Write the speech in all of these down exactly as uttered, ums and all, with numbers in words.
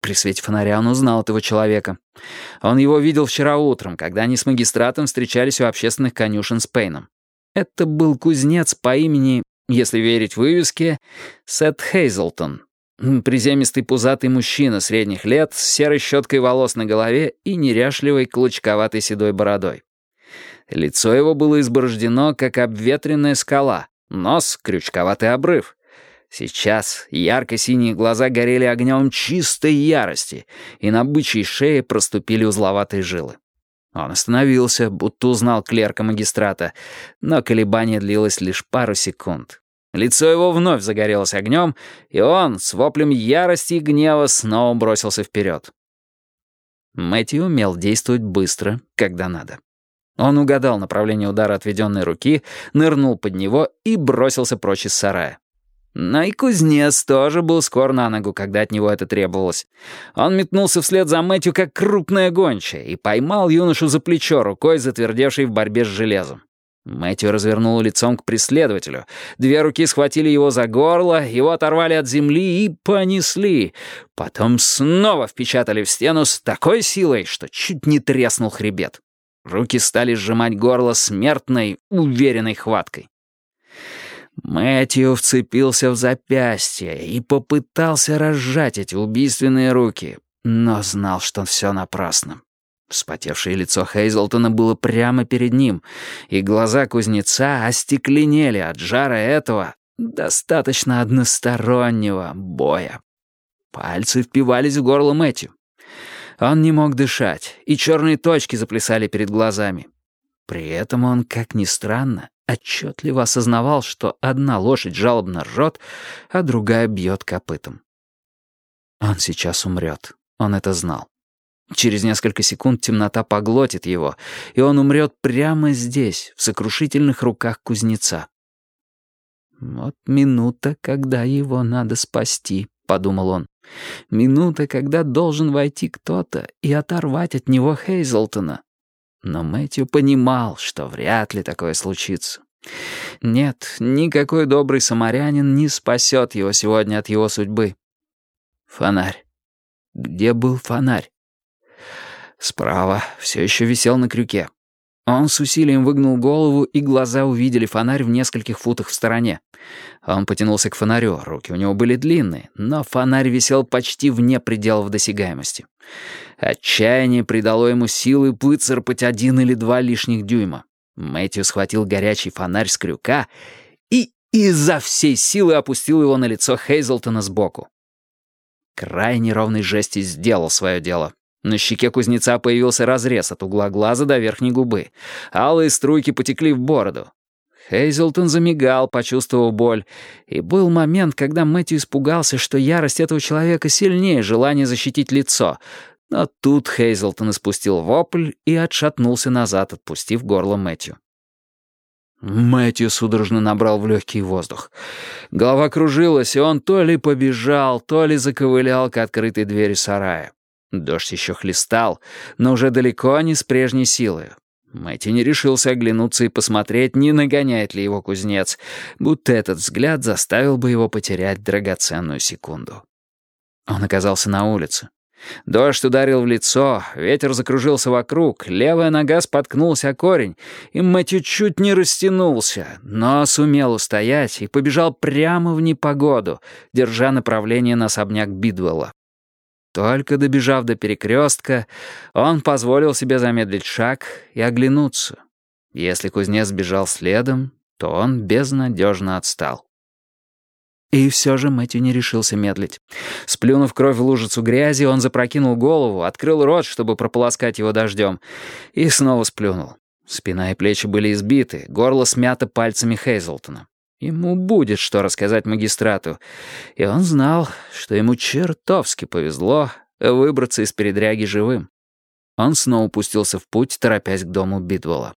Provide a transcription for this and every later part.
При свете фонаря он узнал этого человека. Он его видел вчера утром, когда они с магистратом встречались у общественных конюшен с Пейном. Это был кузнец по имени, если верить вывеске, Сет Хейзлтон. Приземистый пузатый мужчина средних лет с серой щеткой волос на голове и неряшливой клочковатой седой бородой. Лицо его было изборождено, как обветренная скала, нос — крючковатый обрыв. Сейчас ярко-синие глаза горели огнем чистой ярости, и на бычьей шее проступили узловатые жилы. Он остановился, будто узнал клерка магистрата, но колебание длилось лишь пару секунд. Лицо его вновь загорелось огнем, и он с воплем ярости и гнева снова бросился вперед. Мэтью умел действовать быстро, когда надо. Он угадал направление удара отведенной руки, нырнул под него и бросился прочь из сарая. Но и кузнец тоже был скор на ногу, когда от него это требовалось. Он метнулся вслед за Мэтью, как крупная гончая, и поймал юношу за плечо рукой, затвердевшей в борьбе с железом. Мэтью развернул лицом к преследователю. Две руки схватили его за горло, его оторвали от земли и понесли. Потом снова впечатали в стену с такой силой, что чуть не треснул хребет. Руки стали сжимать горло смертной, уверенной хваткой. Мэтью вцепился в запястье и попытался разжать эти убийственные руки, но знал, что все напрасно. Вспотевшее лицо Хейзлтона было прямо перед ним, и глаза кузнеца остекленели от жара этого достаточно одностороннего боя. Пальцы впивались в горло Мэтью. Он не мог дышать, и черные точки заплясали перед глазами. При этом он, как ни странно, отчетливо осознавал, что одна лошадь жалобно ржет, а другая бьет копытом. Он сейчас умрет, он это знал. Через несколько секунд темнота поглотит его, и он умрет прямо здесь, в сокрушительных руках кузнеца. «Вот минута, когда его надо спасти», — подумал он. «Минута, когда должен войти кто-то и оторвать от него Хейзлтона». Но Мэтью понимал, что вряд ли такое случится. Нет, никакой добрый самарянин не спасет его сегодня от его судьбы. Фонарь. Где был фонарь? Справа все еще висел на крюке. Он с усилием выгнул голову, и глаза увидели фонарь в нескольких футах в стороне. Он потянулся к фонарю, руки у него были длинные, но фонарь висел почти вне пределов досягаемости. Отчаяние придало ему силы выцарапать один или два лишних дюйма. Мэтью схватил горячий фонарь с крюка и изо всей силы опустил его на лицо Хейзлтона сбоку. Край неровной жести сделал свое дело. На щеке кузнеца появился разрез от угла глаза до верхней губы. Алые струйки потекли в бороду. Хейзлтон замигал, почувствовав боль, и был момент, когда Мэтью испугался, что ярость этого человека сильнее желания защитить лицо. Но тут Хейзлтон испустил вопль и отшатнулся назад, отпустив горло Мэтью. Мэтью судорожно набрал в легкий воздух. Голова кружилась, и он то ли побежал, то ли заковылял к открытой двери сарая. Дождь еще хлестал, но уже далеко не с прежней силой. Мэтью не решился оглянуться и посмотреть, не нагоняет ли его кузнец, будто этот взгляд заставил бы его потерять драгоценную секунду. Он оказался на улице. Дождь ударил в лицо, ветер закружился вокруг, левая нога споткнулась о корень, и Мэтью чуть не растянулся, но сумел устоять и побежал прямо в непогоду, держа направление на особняк Бидвелла. Только добежав до перекрестка, он позволил себе замедлить шаг и оглянуться. Если кузнец бежал следом, то он безнадежно отстал. И все же Мэтью не решился медлить. Сплюнув кровь в лужицу грязи, он запрокинул голову, открыл рот, чтобы прополоскать его дождем, и снова сплюнул. Спина и плечи были избиты, горло смято пальцами Хейзлтона. Ему будет что рассказать магистрату, и он знал, что ему чертовски повезло выбраться из передряги живым. Он снова пустился в путь, торопясь к дому Бидвелла.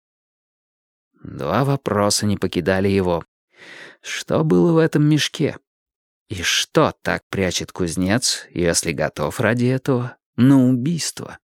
Два вопроса не покидали его. Что было в этом мешке? И что так прячет кузнец, если готов ради этого на убийство?